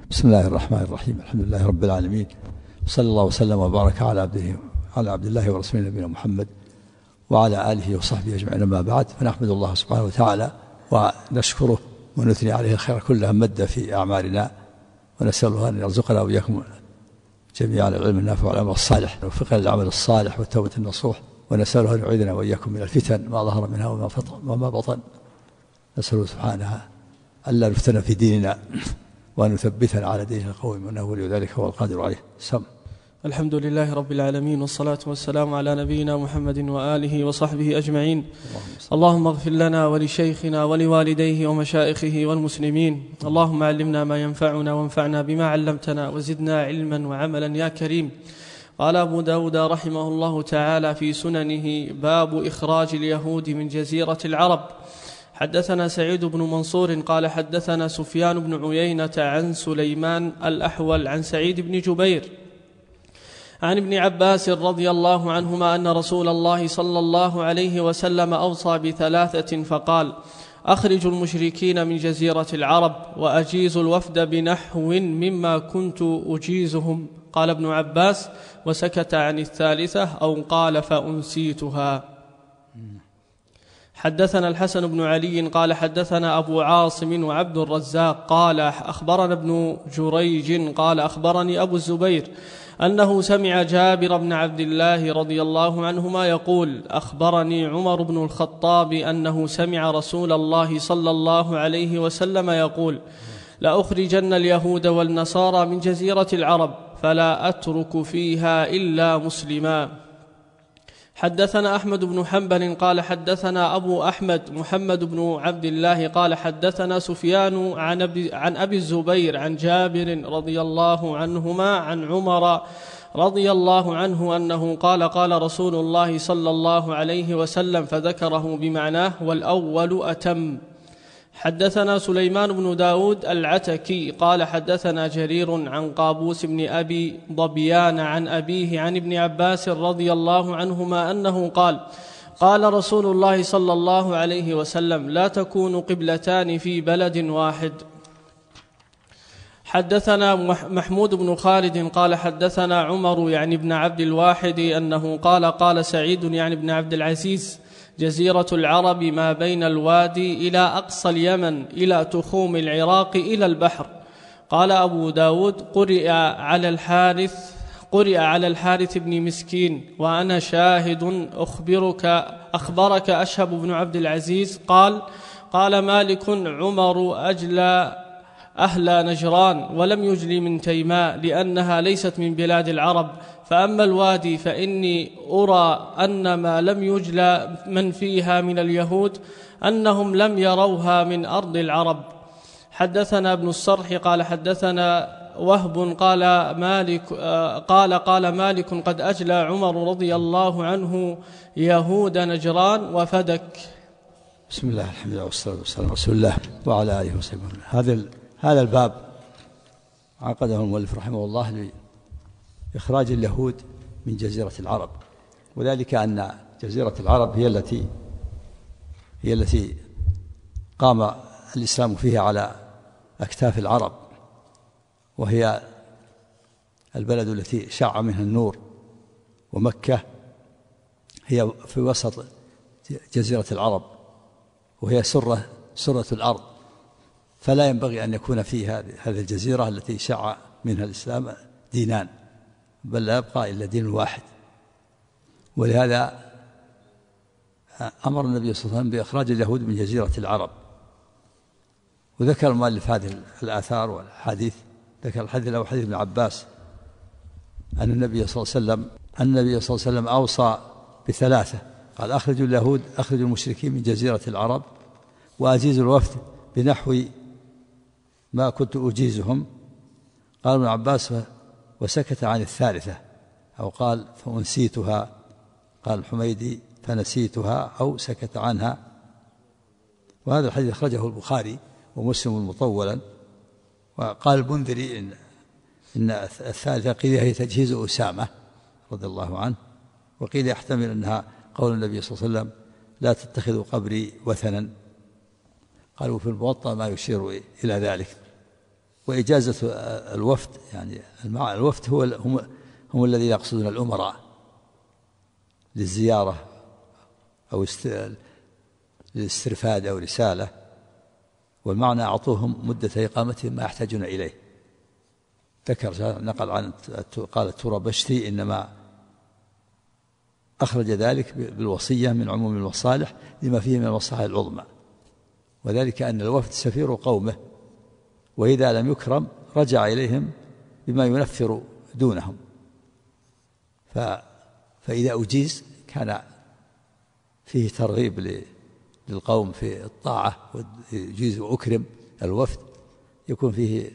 بسم الله الرحمن الرحيم. الحمد لله رب العالمين، صلى الله وسلم وبارك على عبد الله ورسوله نبينا محمد وعلى آله وصحبه أجمعين. ما بعد، فنحمد الله سبحانه وتعالى ونشكره ونثني عليه الخير كله مد في أعمالنا، ونسأله أن يرزقنا وإياكم جميعا العلم النافع والعمل الصالح وفقه للعمل الصالح والتوبة النصوح، ونسأله أن يعيذنا وإياكم من الفتن ما ظهر منها وما بطن. نسأله سبحانه ألا نفتن في ديننا وأن يثبتنا على دينه القويم، وأنه ولي ذلك هو القادر عليه. الحمد لله رب العالمين، والصلاة والسلام على نبينا محمد وآله وصحبه أجمعين. اللهم اغفر لنا ولشيخنا ولوالديه ومشائخه والمسلمين. اللهم علمنا ما ينفعنا وانفعنا بما علمتنا وزدنا علما وعملا يا كريم. قال أبو داود رحمه الله تعالى في سننه: باب إخراج اليهود من جزيرة العرب. حدثنا سعيد بن منصور قال حدثنا سفيان بن عيينة عن سليمان الأحول عن سعيد بن جبير عن ابن عباس رضي الله عنهما أن رسول الله صلى الله عليه وسلم أوصى بثلاثة فقال: أخرجوا المشركين من جزيرة العرب وأجيزوا الوفد بنحو مما كنت أجيزهم. قال ابن عباس: وسكت عن الثالثة، أو قال: فأنسيتها. حدثنا الحسن بن علي قال حدثنا أبو عاصم وعبد الرزاق قال أخبرنا ابن جريج قال أخبرني أبو الزبير أنه سمع جابر بن عبد الله رضي الله عنهما يقول: أخبرني عمر بن الخطاب أنه سمع رسول الله صلى الله عليه وسلم يقول: لأخرجن اليهود والنصارى من جزيرة العرب فلا أترك فيها إلا مسلما. حدثنا أحمد بن حنبل قال حدثنا أبو أحمد محمد بن عبد الله قال حدثنا سفيان عن أبي الزبير عن جابر رضي الله عنهما عن عمر رضي الله عنه أنه قال: قال رسول الله صلى الله عليه وسلم، فذكره بمعناه، والأول أتم. حدثنا سليمان بن داود العتكي قال حدثنا جرير عن قابوس بن أبي ضبيان عن أبيه عن ابن عباس رضي الله عنهما أنه قال: قال رسول الله صلى الله عليه وسلم: لا تكون قبلتان في بلد واحد. حدثنا محمود بن خالد قال حدثنا عمر يعني ابن عبد الواحد أنه قال: قال سعيد يعني ابن عبد العزيز: جزيرة العرب ما بين الوادي إلى أقصى اليمن إلى تخوم العراق إلى البحر. قال أبو داود: قرئ على الحارث بن مسكين وأنا شاهد. أخبرك أشهب بن عبد العزيز قال مالك: عمر أجلى أهل نجران ولم يجلي من تيماء لأنها ليست من بلاد العرب، فأما الوادي فإني أرى أن ما لم يجلى من فيها من اليهود أنهم لم يروها من أرض العرب. حدثنا ابن الصرح قال حدثنا وهب قال مالك: قد أجلى عمر رضي الله عنه يهود نجران وفدك. بسم الله، الحمد لله والصلاة والسلام على رسول الله وعلى آله وصحبه. هذا الباب عقده المؤلف رحمه الله لإخراج اليهود من جزيرة العرب، وذلك أن جزيرة العرب هي التي قام الإسلام فيها على أكتاف العرب، وهي البلد التي شاع منها النور، ومكة هي في وسط جزيرة العرب، وهي سرة الأرض، فلا ينبغي أن يكون في هذه الجزيرة التي شاع منها الإسلام دينان، بل لا يبقى إلا دين واحد. ولهذا أمر النبي صلى الله عليه وسلم بإخراج اليهود من جزيرة العرب. وذكر المؤلف هذه الآثار والحديث. ذكر الحديث الأول حديث ابن عباس أن النبي صلى الله عليه وسلم أوصى بثلاثة، قال: أخرجوا اليهود، أخرجوا المشركين من جزيرة العرب، وأجيزوا الوفد بنحو ما كنت أجيزهم. قال ابن عباس: وسكت عن الثالثة، أو قال: فأنسيتها. قال الحميدي: فنسيتها أو سكت عنها. وهذا الحديث أخرجه البخاري ومسلم مطولا. وقال البنذري إن الثالثة قيل هي تجهيز أسامة رضي الله عنه، وقيل يحتمل أنها قول النبي صلى الله عليه وسلم: لا تتخذوا قبري وثنا. قالوا في الموطأ ما يشير إلى ذلك. وإجازة الوفد يعني الوفد هم الذين يقصدون الأمراء للزيارة أو للاسترفاد أو رسالة، والمعنى أعطوهم مدة إقامتهم ما يحتاجون إليه. نقل عن قال الترابشتي إنما أخرج ذلك بالوصية من عموم المصالح لما فيه من المصالح العظمى، وذلك أن الوفد سفير قومه، وإذا لم يكرم رجع إليهم بما ينفر دونهم، فإذا أجيز كان فيه ترغيب للقوم في الطاعة، ويجيز وأكرم الوفد يكون فيه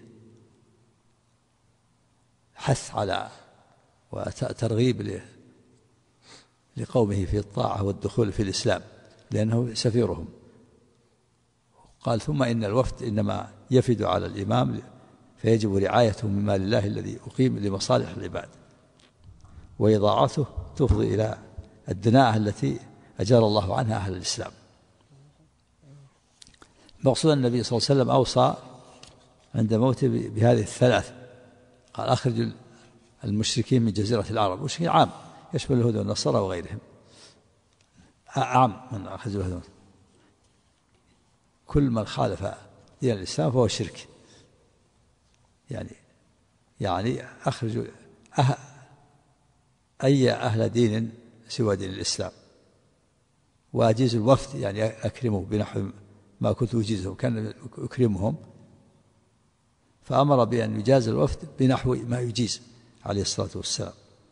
حث على وترغيب لقومه في الطاعة والدخول في الإسلام لأنه سفيرهم. قال ثم إن الوفد إنما يفد على الإمام فيجب رعايته من مال الله الذي أقيم لمصالح العباد، وإضاعته تفضي إلى الدناءة التي أجار الله عنها أهل الإسلام. مقصود النبي صلى الله عليه وسلم أوصى عند موته بهذه الثلاث، قال أخرج المشركين من جزيرة العرب، مشركين عام يشمل اليهود والنصارى وغيرهم، عام من أخرج اليهود، كل من خالف دين الإسلام فهو شرك، يعني أخرج أي أهل دين سوى دين الإسلام، وأجيز الوفد يعني أكرمه بنحو ما كنت أجيزه، كان أكرمهم، فأمر بأن يجاز الوفد بنحو ما يجيز عليه الصلاة والسلام،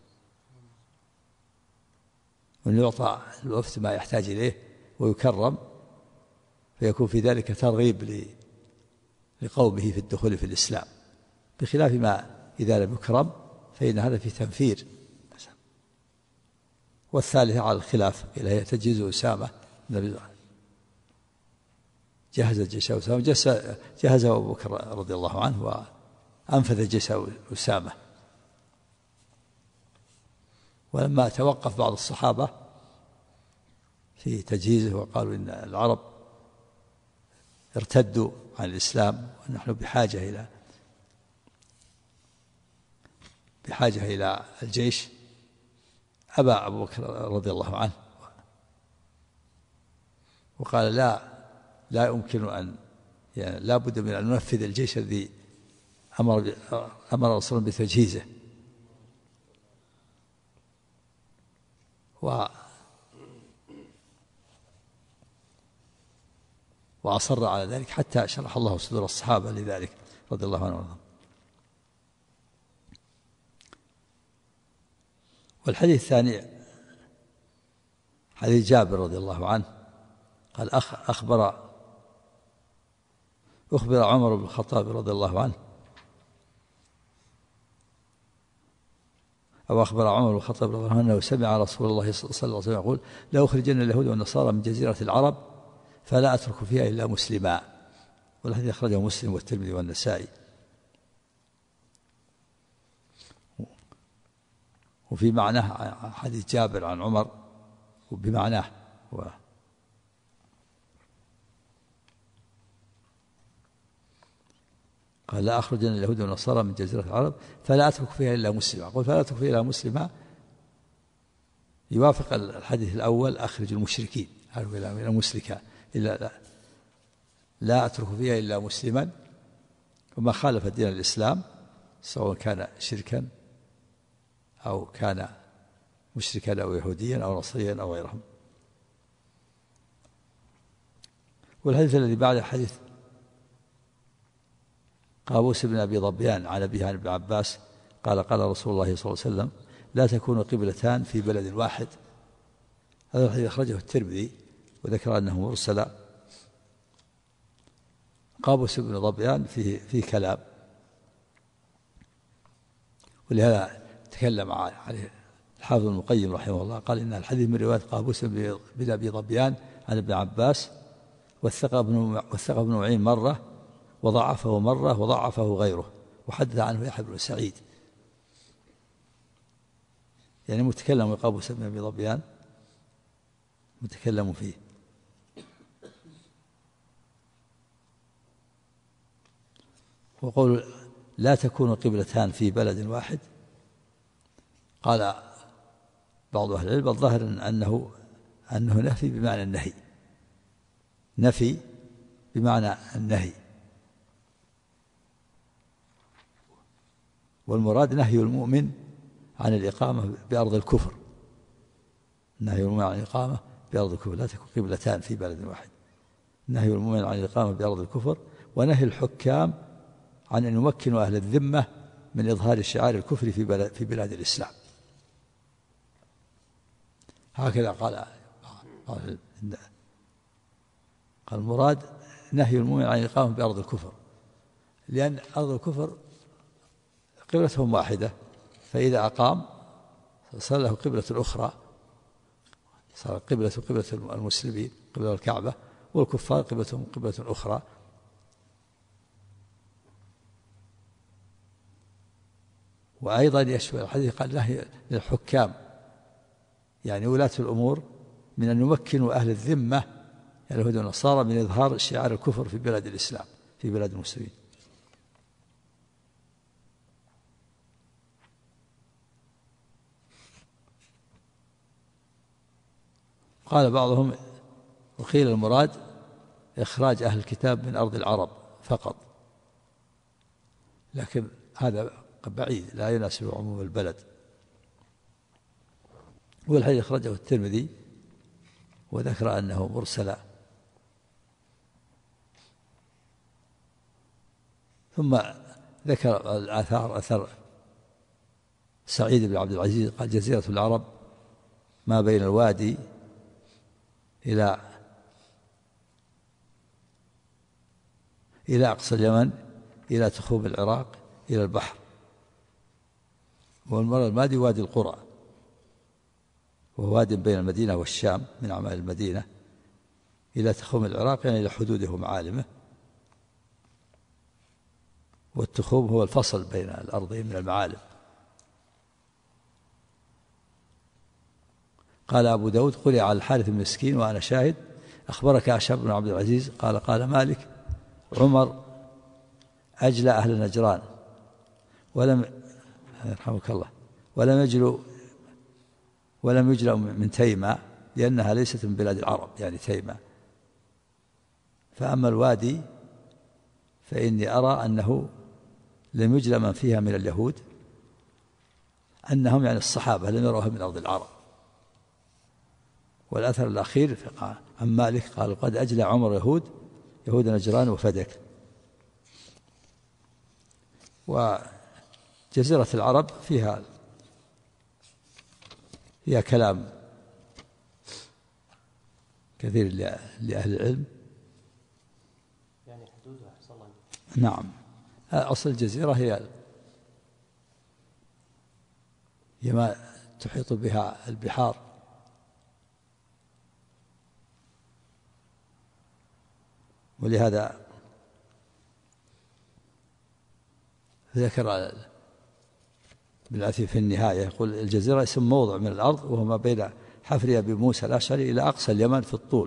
وأن يعطى الوفد ما يحتاج إليه ويكرم، فيكون في ذلك ترغيب لقومه في الدخول في الإسلام، بخلاف ما إذا لم يكرم فإن هذا في تنفير. والثالثة على الخلاف إلى هي تجهيز أسامة، جهز جيش أسامة، جهزه أبو بكر رضي الله عنه وأنفذ جيش أسامة. ولما توقف بعض الصحابة في تجهيزه وقالوا إن العرب ارتدوا عن الإسلام ونحن بحاجة إلى الجيش، أبى أبو بكر رضي الله عنه وقال لا يمكن أن لا بد من أن ننفذ الجيش الذي أمر رسول بتجهيزه. وأصر على ذلك حتى شرح الله صدور الصحابة لذلك رضي الله عنهم. والحديث الثاني حديث جابر رضي الله عنه قال أخبر عمر بن الخطاب رضي الله عنه، أو أخبر عمر بن الخطاب رضي الله عنه أنه سمع رسول الله صلى الله عليه وسلم يقول لا أخرجن اليهود والنصارى من جزيرة العرب فلا أترك فيها إلا مسلما، والحديث أخرجه مسلم والترمذي والنسائي. وفي معناه حديث جابر عن عمر وبمعناه قال لا أخرجن اليهود والنصارى من جزيرة العرب فلا أترك فيها إلا مسلما. قل فلا أترك فيها إلا مسلما يوافق الحديث الأول أخرج المشركين إلى مسلكا، إلا لا أترك فيها إلا مسلما، وما خالف دين الإسلام سواء كان شركا أو كان مشركا أو يهوديا أو نصريا أو غيرهم. والحديث الذي بعده حديث قابوس بن أبي ظبيان عن أبيه عن ابن عباس قال قال رسول الله صلى الله عليه وسلم لا تكون قبلتان في بلد واحد. هذا الحديث أخرجه الترمذي وذكر أنه مرسل. قابوس بن ظبيان فيه كلام، ولهذا تكلم عليه الحافظ ابن القيم رحمه الله، قال إن الحديث من رواية قابوس بن أبي ظبيان عن ابن عباس، وثق ابن معين مرة وضعفه مرة وضعفه غيره، وحدث عنه يحيى بن سعيد. يعني متكلم قابوس بن أبي ظبيان متكلم فيه. وقول لا تكون قبلتان في بلد واحد؟ قال بعض أهل العلم الظاهر أنه نفي بمعنى النهي، نفي بمعنى النهي، والمراد نهي المؤمن عن الإقامة بأرض الكفر، نهي المؤمن عن الإقامة بأرض الكفر، لا تكون قبلتان في بلد واحد، نهي المؤمن عن الإقامة بأرض الكفر، ونهي الحكام عن أن يمكنوا أهل الذمة من إظهار شعار الكفر في بلاد الإسلام. هكذا قال المراد نهي المؤمن عن الإقامة بأرض الكفر، لأن أرض الكفر قبلتهم واحدة، فإذا أقام صار له قبلة أخرى، صار قبلة المسلمين قبلة الكعبة، والكفار قبلتهم قبلة أخرى. وأيضا يشمل الحديث قال نهي للحكام يعني ولاة الأمور من أن يمكنوا أهل الذمة يعني اليهود والنصارى من إظهار شعار الكفر في بلاد الإسلام في بلاد المسلمين. قال بعضهم وقيل المراد إخراج أهل الكتاب من أرض العرب فقط، لكن هذا بعيد لا يناسب عموم البلد. والحديث أخرجه الترمذي وذكر أنه مرسل. ثم ذكر الآثار، أثر سعيد بن عبد العزيز قال جزيرة العرب ما بين الوادي إلى أقصى اليمن إلى تخوم العراق إلى البحر، والمرة المادي وادي القرى، وهو واد بين المدينة والشام من أعمال المدينة، إلى تخوم العراق يعني إلى حدوده ومعالمه، والتخوم هو الفصل بين الأرضين من المعالم. قال أبو داود قرئ على الحارث بن مسكين وأنا شاهد أخبرك أشهب بن عبد العزيز قال مالك عمر أجلى أهل نجران يرحمك الله ولم يجلوا من تيمة لأنها ليست من بلاد العرب يعني تيمة. فأما الوادي فإني أرى أنه لم يجل من فيها من اليهود، أنهم يعني الصحابة لم يروها من أرض العرب. والأثر الأخير عن مالك قال قد أجلى عمر يهود نجران وفدك. وجزيرة العرب فيها كلام كثير لأهل العلم. يعني حدودها صلى الله. نعم، أصل الجزيرة هي ما تحيط بها البحار، ولهذا ذكر بالعثي في النهاية يقول الجزيرة اسم موضع من الأرض وهو ما بين حفر أبي موسى الأشعري إلى أقصى اليمن في الطول.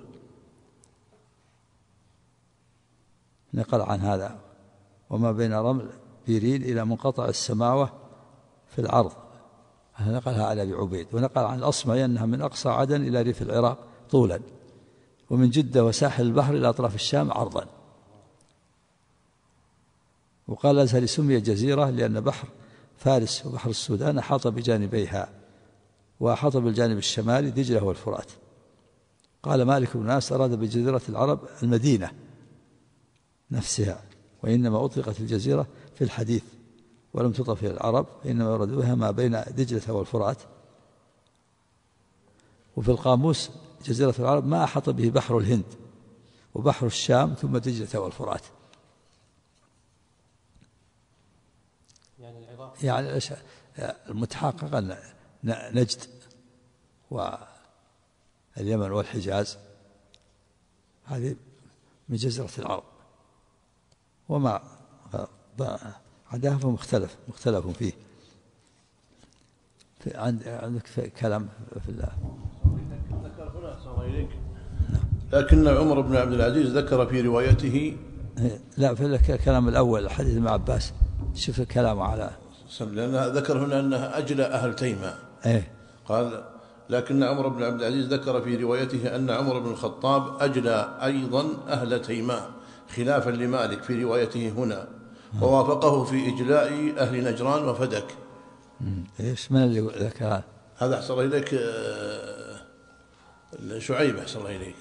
نقل عن هذا وما بين رمل بيرين إلى منقطع السماوة في العرض، نقلها على أبي عبيد. ونقل عن الأصمعي أنها من أقصى عدن إلى ريف العراق طولا، ومن جدة وساحل البحر إلى أطراف الشام عرضا. وقال الأزهري سمي جزيرة لأن بحر فارس وبحر السودان أحاط بجانبيها، وأحاط بالجانب الشمالي دجلة والفرات. قال مالك بن أنس أراد بجزيرة العرب المدينة نفسها، وإنما أطلقت الجزيرة في الحديث ولم تطلق في العرب، إنما يراد بها ما بين دجلة والفرات. وفي القاموس جزيرة العرب ما أحاط به بحر الهند وبحر الشام ثم دجلة والفرات. يعني المتحقق أن نجد واليمن والحجاز هذه من جزيرة العرب، وما عداها مختلف فيه. عندك كلام في الله. ذكر هنا صلى الله إليك لكن عمر بن عبد العزيز ذكر في روايته لا في الكلام الأول حديث ابن عباس شوف الكلام على لأن ذكر هنا أنها أجلى أهل تيماء. إيه. قال لكن عمر بن عبد العزيز ذكر في روايته أن عمر بن الخطاب أجلى أيضا أهل تيماء خلافا لمالك في روايته هنا، ووافقه في إجلاء أهل نجران وفدك. إيش من اللي ذكر هذا أحسن إليك شعيب أحسن الله إليك.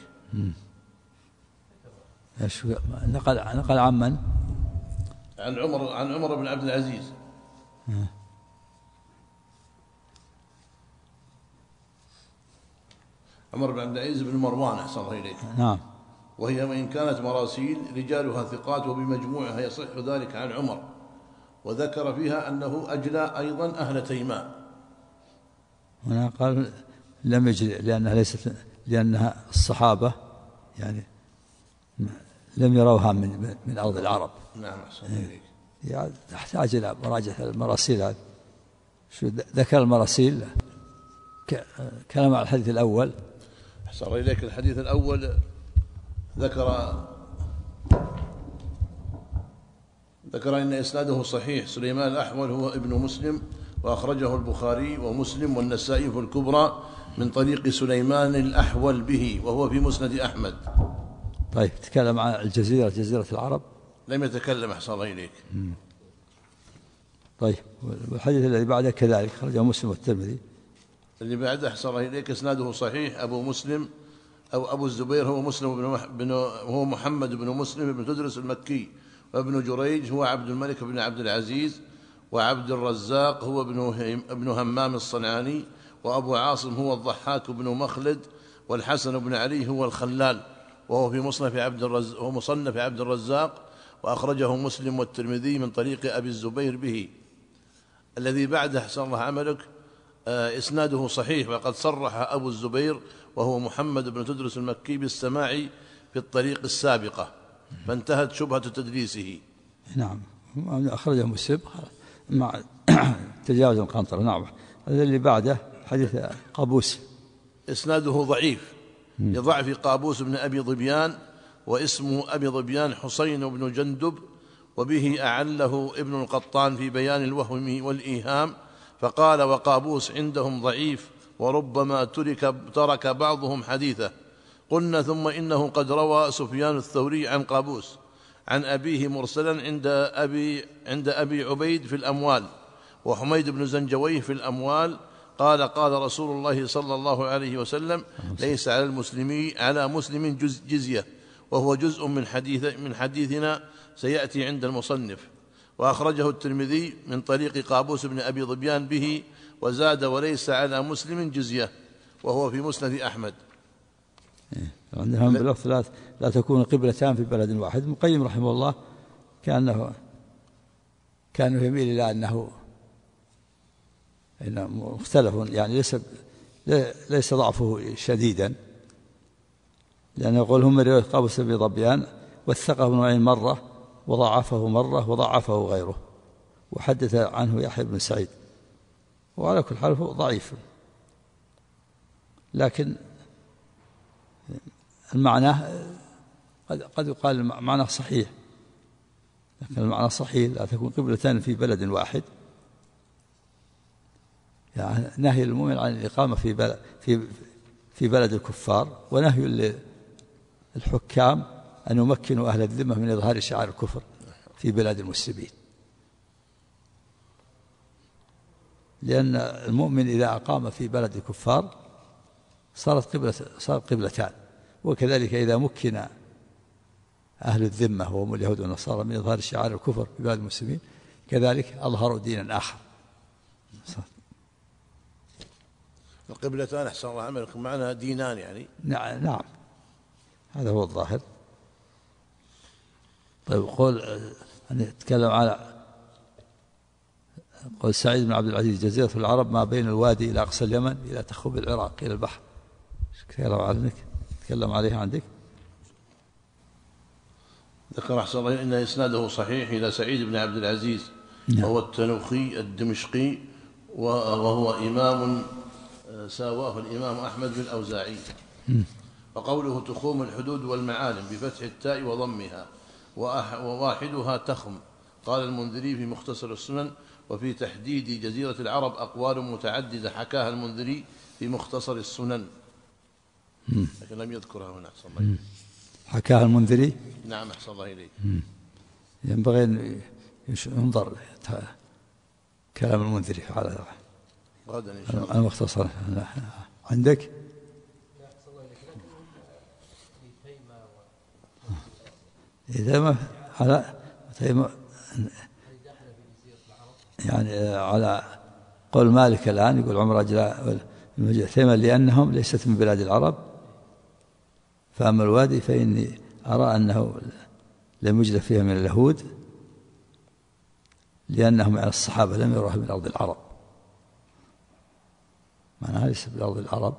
نقل عن من؟ عن عمر بن عبد العزيز. عمر بن عبد العزيز بن مروان أحسن الله إليك. نعم. وهي وإن كانت مراسيل رجالها ثقات وبمجموعها يصح ذلك عن عمر، وذكر فيها أنه أجلى أيضا أهل تيماء. هنا قال لم يجري لأنها الصحابة يعني لم يروها من أرض العرب. نعم أحسن إليك. يعني تحتاج إلى مراجعة المراسيل هذه. شو ذكر المراسيل كلام على الحديث الأول. أحسن إليك. الحديث الأول ذكر إن إسناده صحيح. سليمان الأحول هو ابن مسلم، وأخرجه البخاري ومسلم والنسائي في الكبرى من طريق سليمان الأحول به، وهو في مسند أحمد. طيب تكلم عن جزيرة العرب لم يتكلم أحسن الله إليك. طيب والحديث الذي بعده كذلك خرجه مسلم والترمذي. اللي بعده أحسن الله إليك إسناده صحيح. أبو مسلم أو أبو الزبير هو هو محمد بن مسلم بن تدرس المكي، وابن جريج هو عبد الملك بن عبد العزيز، وعبد الرزاق هو ابن همام الصنعاني، وأبو عاصم هو الضحاك بن مخلد، والحسن بن علي هو الخلال، وهو في مصنف عبد الرزاق، وأخرجه مسلم والترمذي من طريق أبي الزبير به. الذي بعده أحسن الله عملك إسناده صحيح، وقد صرح أبو الزبير وهو محمد بن تدرس المكي بالسماع في الطريق السابقة، فانتهت شبهة تدليسه. نعم أخرجه مسلم مع تجاوز القنطرة. نعم. هذا اللي بعده حديث قابوس إسناده ضعيف لضعف قابوس بن أبي ظبيان، واسمه أبي ظبيان حسين بن جندب، وبه أعله ابن القطان في بيان الوهم والإيهام، فقال وقابوس عندهم ضعيف وربما ترك بعضهم حديثه. قلنا ثم إنه قد روى سفيان الثوري عن قابوس عن أبيه مرسلا عند أبي عبيد في الأموال، وحميد بن زنجويه في الأموال قال قال رسول الله صلى الله عليه وسلم ليس على مسلم جزية، وهو جزء من حديثنا سيأتي عند المصنف. وأخرجه الترمذي من طريق قابوس بن أبي ظبيان به، وزاد وليس على مسلم جزية، وهو في مسند أحمد. عندهم بلفظ لا تكون قبلتان في بلد واحد. ابن القيم رحمه الله كان يميل إلى أنه مختلف، يعني ليس ضعفه شديدا، لأنه يقول هم رواية قابوس بن ظبيان وثقه ابن معين مرة وضعفه مرة وضعفه غيره، وحدث عنه يحيى بن سعيد، وعلى كل حال هو ضعيف، لكن المعنى قد يقال معنى صحيح، لكن المعنى صحيح لا تكون قبلتان في بلد واحد، يعني نهي المؤمن عن الإقامة في بلد الكفار، ونهي للحكام أن يمكنوا أهل الذمة من إظهار شعائر الكفر في بلاد المسلمين، لأن المؤمن إذا أقام في بلد الكفار صارت قبلتان، وكذلك إذا مكن أهل الذمة وهم اليهود والنصارى من إظهار شعائر الكفر في بلاد المسلمين كذلك أظهروا دينا آخر. القبلتان أحسن الله عملكم معناها دينان يعني. نعم هذا هو الظاهر. طيب قول نتكلم على قول سعيد بن عبد العزيز جزيرة العرب ما بين الوادي إلى أقصى اليمن إلى تخوب العراق إلى البحر. تكلم عليها عندك. ذكر أحسن الله إن إسناده صحيح إلى سعيد بن عبد العزيز وهو التنوخي الدمشقي، وهو إمام ساواه الإمام أحمد بالأوزاعي. وقوله تخوم الحدود والمعالم بفتح التاء وضمها، وواحدها تخم، قال المنذري في مختصر السنن: وفي تحديد جزيرة العرب أقوال متعددة حكاها المنذري في مختصر السنن، لكن لم يذكرها هنا. أحسن الله إليك. حكاها المنذري. نعم أحسن الله إليك. ينبغي أن ينظر كلام المنذري على غدا إن شاء الله. المختصر عندك؟ إذا ما على يعني على قول مالك الآن يقول عمر تيما لأنهم ليست من بلاد العرب، فأما الوادي فإني أرى أنه لم يوجد فيها من اليهود لأنهم يعني الصحابة لم يروها من أرض العرب، معناها ليس من أرض العرب.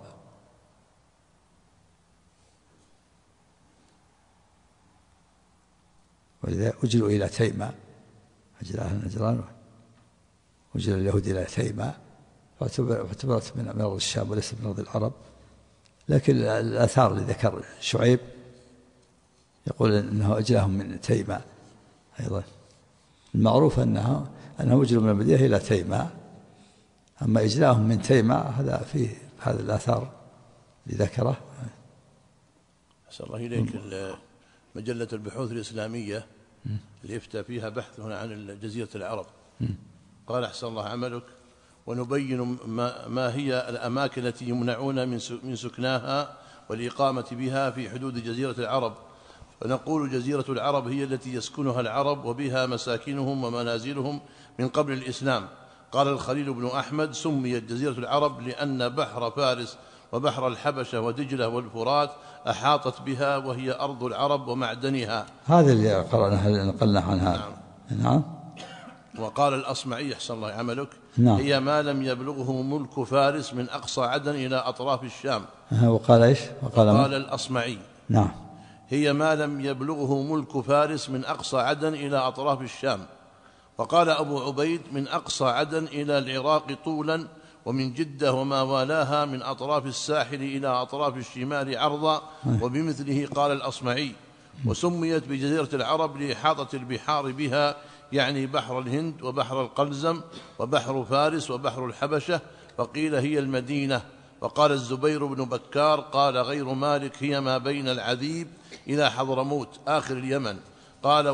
ولذا أجلوا إلى تيماء، أجل أهل نجران أجل اليهود إلى تيماء فاعتبرت من أرض الشام وليس من أرض العرب. لكن الآثار اللي ذكر شعيب يقول أنه أجلاهم من تيماء أيضا. المعروف أنه أجلوا من المدينة إلى تيماء، أما إجلاهم من تيماء هذا فيه هذا الآثار اللي ذكره. أسأل الله إليك. مجلة البحوث الإسلامية اللي يفتى فيها بحث هنا عن جزيرة العرب، قال: أحسن الله عملك، ونبين ما هي الأماكن التي يمنعون من سكناها والإقامة بها في حدود جزيرة العرب. فنقول: جزيرة العرب هي التي يسكنها العرب وبها مساكنهم ومنازلهم من قبل الإسلام. قال الخليل بن أحمد: سميت جزيرة العرب لأن بحر فارس وبحر الحبشة ودجلة والفرات أحاطت بها، وهي أرض العرب ومعدنها. هذا اللي قرأنا نقلنا عنها. نعم. وقال الأصمعي: أحسن الله عملك، نعم. هي ما لم يبلغه ملك فارس من أقصى عدن إلى أطراف الشام. وقال إيش؟ وقال الأصمعي: نعم، هي ما لم يبلغه ملك فارس من أقصى عدن إلى أطراف الشام. وقال أبو عبيد: من أقصى عدن إلى العراق طولا، ومن جدة وما والاها من أطراف الساحل إلى أطراف الشمال عرضا. وبمثله قال الأصمعي: وسميت بجزيرة العرب لإحاطة البحار بها، يعني بحر الهند وبحر القلزم وبحر فارس وبحر الحبشة. فقيل هي المدينة. وقال الزبير بن بكار: قال غير مالك: هي ما بين العذيب إلى حضرموت آخر اليمن. قال: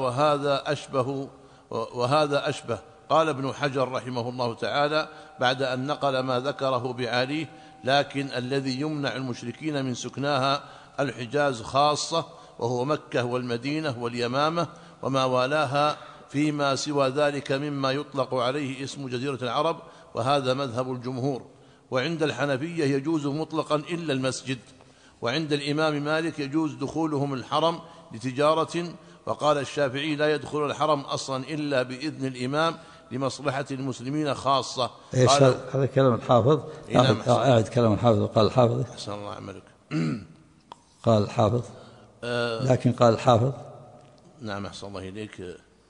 وهذا أشبه. قال ابن حجر رحمه الله تعالى بعد أن نقل ما ذكره بعاليه: لكن الذي يمنع المشركين من سكناها الحجاز خاصة، وهو مكة والمدينة واليمامة وما والاها، فيما سوى ذلك مما يطلق عليه اسم جزيرة العرب، وهذا مذهب الجمهور. وعند الحنفية يجوز مطلقا إلا المسجد. وعند الإمام مالك يجوز دخولهم الحرم لتجارة. وقال الشافعي: لا يدخل الحرم أصلا إلا بإذن الإمام لمصلحة المسلمين خاصة. هذا كلام الحافظ. أعد كلام الحافظ. وقال الحافظ: أحسن الله عملك. قال الحافظ لكن قال الحافظ: نعم أحسن الله إليك.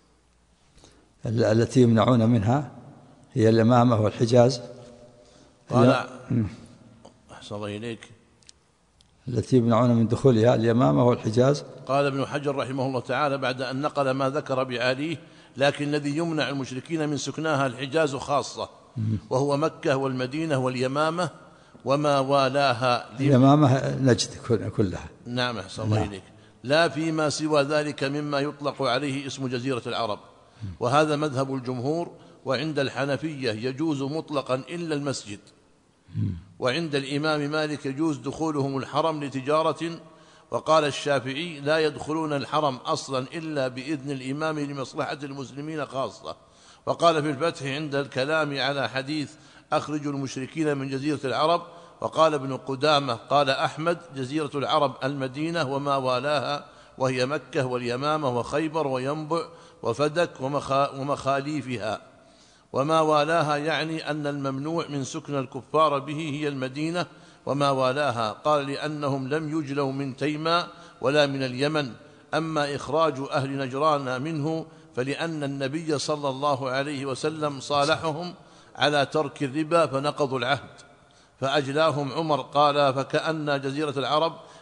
التي يمنعون منها هي اليمامة والحجاز. قال أحسن الله إليك. التي يمنعون من دخولها اليمامة والحجاز. قال ابن حجر رحمه الله تعالى بعد أن نقل ما ذكر بعاليه: لكن الذي يمنع المشركين من سكناها الحجاز خاصة، وهو مكة والمدينة واليمامة وما والاها. اليمامة نجد كلها. نعم أحسن الله إليك. لا فيما سوى ذلك مما يطلق عليه اسم جزيرة العرب، وهذا مذهب الجمهور. وعند الحنفية يجوز مطلقا إلا المسجد. وعند الإمام مالك يجوز دخولهم الحرم لتجارة. وقال الشافعي: لا يدخلون الحرم أصلا إلا بإذن الإمام لمصلحة المسلمين خاصة. وقال في الفتح عند الكلام على حديث أخرجوا المشركين من جزيرة العرب: وقال ابن قدامة قال أحمد: جزيرة العرب المدينة وما والاها، وهي مكة واليمامة وخيبر وينبع وفدك ومخاليفها. وما والاها يعني أن الممنوع من سكن الكفار به هي المدينة وما والاها. قال: لأنهم لم يجلوا من تيماء ولا من اليمن. أما إخراج أهل نجران منه فلأن النبي صلى الله عليه وسلم صالحهم على ترك الربا فنقضوا العهد فأجلاهم عمر. قال: فكأن جزيرة العرب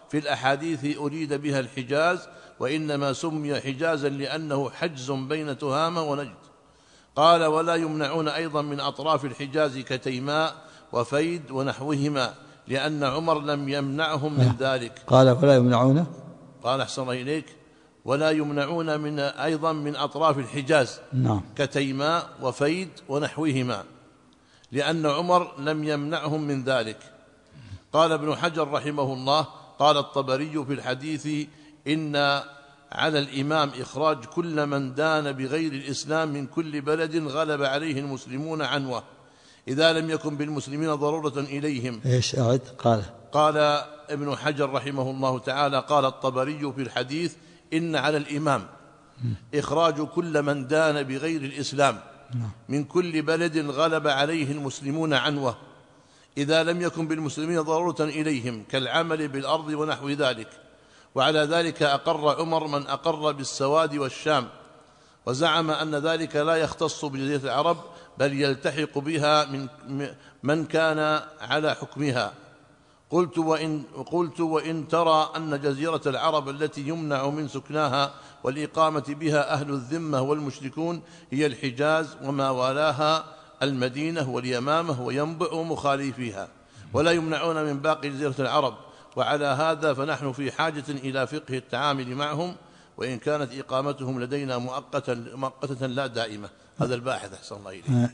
في الأحاديث أريد بها الحجاز، وإنما سمي حجازا لأنه حجز بين تهامة ونجد. قال: ولا يمنعون أيضا من أطراف الحجاز كتيماء وفيد ونحوهما، لأن عمر لم يمنعهم من ذلك. قال: ولا يمنعون، قال أحسن الله إليك: ولا يمنعون أيضا من أطراف الحجاز كتيماء وفيد ونحوهما، لأن عمر لم يمنعهم من ذلك. قال ابن حجر رحمه الله: قال الطبري في الحديث: إن على الإمام إخراج كل من دان بغير الإسلام من كل بلد غلب عليه المسلمون عنوة، إذا لم يكن بالمسلمين ضرورة إليهم. إيش أعد؟ قال ابن حجر رحمه الله تعالى: قال الطبري في الحديث: إن على الإمام إخراج كل من دان بغير الإسلام من كل بلد غلب عليه المسلمون عنوة، إذا لم يكن بالمسلمين ضرورة إليهم، كالعمل بالأرض ونحو ذلك. وعلى ذلك أقر عمر من أقر بالسواد والشام، وزعم أن ذلك لا يختص بجزيرة العرب، بل يلتحق بها من كان على حكمها. قلت وإن ترى أن جزيرة العرب التي يمنع من سكناها والإقامة بها أهل الذمة والمشركون هي الحجاز وما والاها المدينة واليمامة وينبع ومخالفيها، ولا يمنعون من باقي جزيرة العرب. وعلى هذا فنحن في حاجة إلى فقه التعامل معهم، وإن كانت إقامتهم لدينا مؤقتة لا دائمة. هذا الباحث أحسن الله إليه.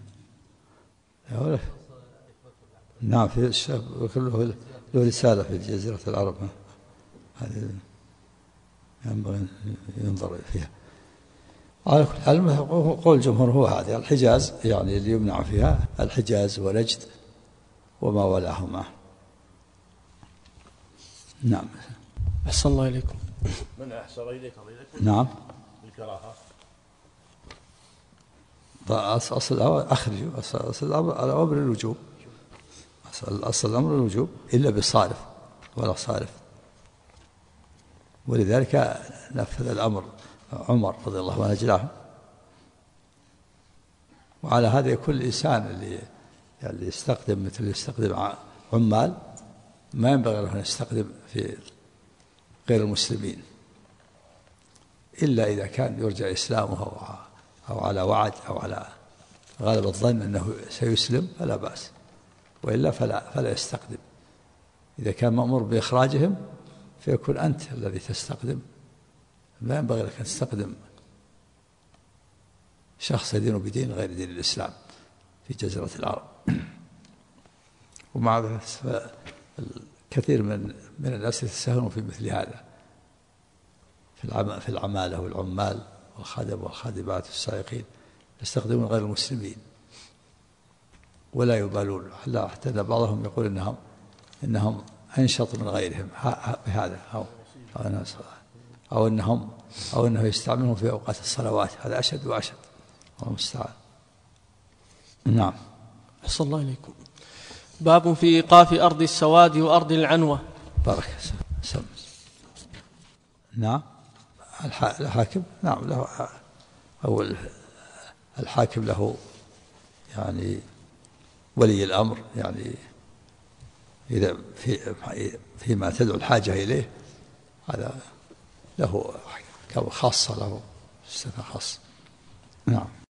نعم، في الشاب كله له رسالة في جزيرة العرب، هذه ينبغي ينظر فيها. على كل حال قول الجمهور هو هذا: الحجاز يعني اللي يمنع فيها الحجاز ونجد وما ولاهما. نعم. أحسن الله إليكم. من أحسن إليك؟ نعم. الكراهة. أصل الأمر أخرجوا، أصل الأمر الوجوب، أصل الأمر الوجوب إلا بصارف ولا صارف، ولذلك نفذ الأمر عمر رضي الله عنه أجلاه. وعلى هذا كل إنسان اللي يستخدم مثل يستخدم عمال ما ينبغي له أن يستخدم في غير المسلمين، إلا إذا كان يرجع إسلامه أو على وعد أو على غالب الظن أنه سيسلم فلا بأس، وإلا فلا يستخدم. إذا كان مأمور بإخراجهم فيكون أنت الذي تستخدم، لا ينبغي لك أن تستخدم شخص يدين بدين غير دين الإسلام في جزيرة العرب. ومع ذلك كثير من الناس يتساهلون في مثل هذا، في العمالة والعمال والخادم والخادمات والسائقين يستخدمون غير المسلمين ولا يبالون، حتى أن بعضهم يقول إنهم أنشط من غيرهم بهذا، أو أنه يستعملهم في أوقات الصلوات. هذا أشد وأشد، الله المستعان. نعم. أحسن الله إليكم. باب في إيقاف أرض السواد وأرض العنوة. بارك الله. نعم. الحاكم نعم له، أو الحاكم له يعني ولي الأمر، يعني إذا فيما تدعو الحاجة إليه هذا له خاصة، له استثناء خاص. نعم.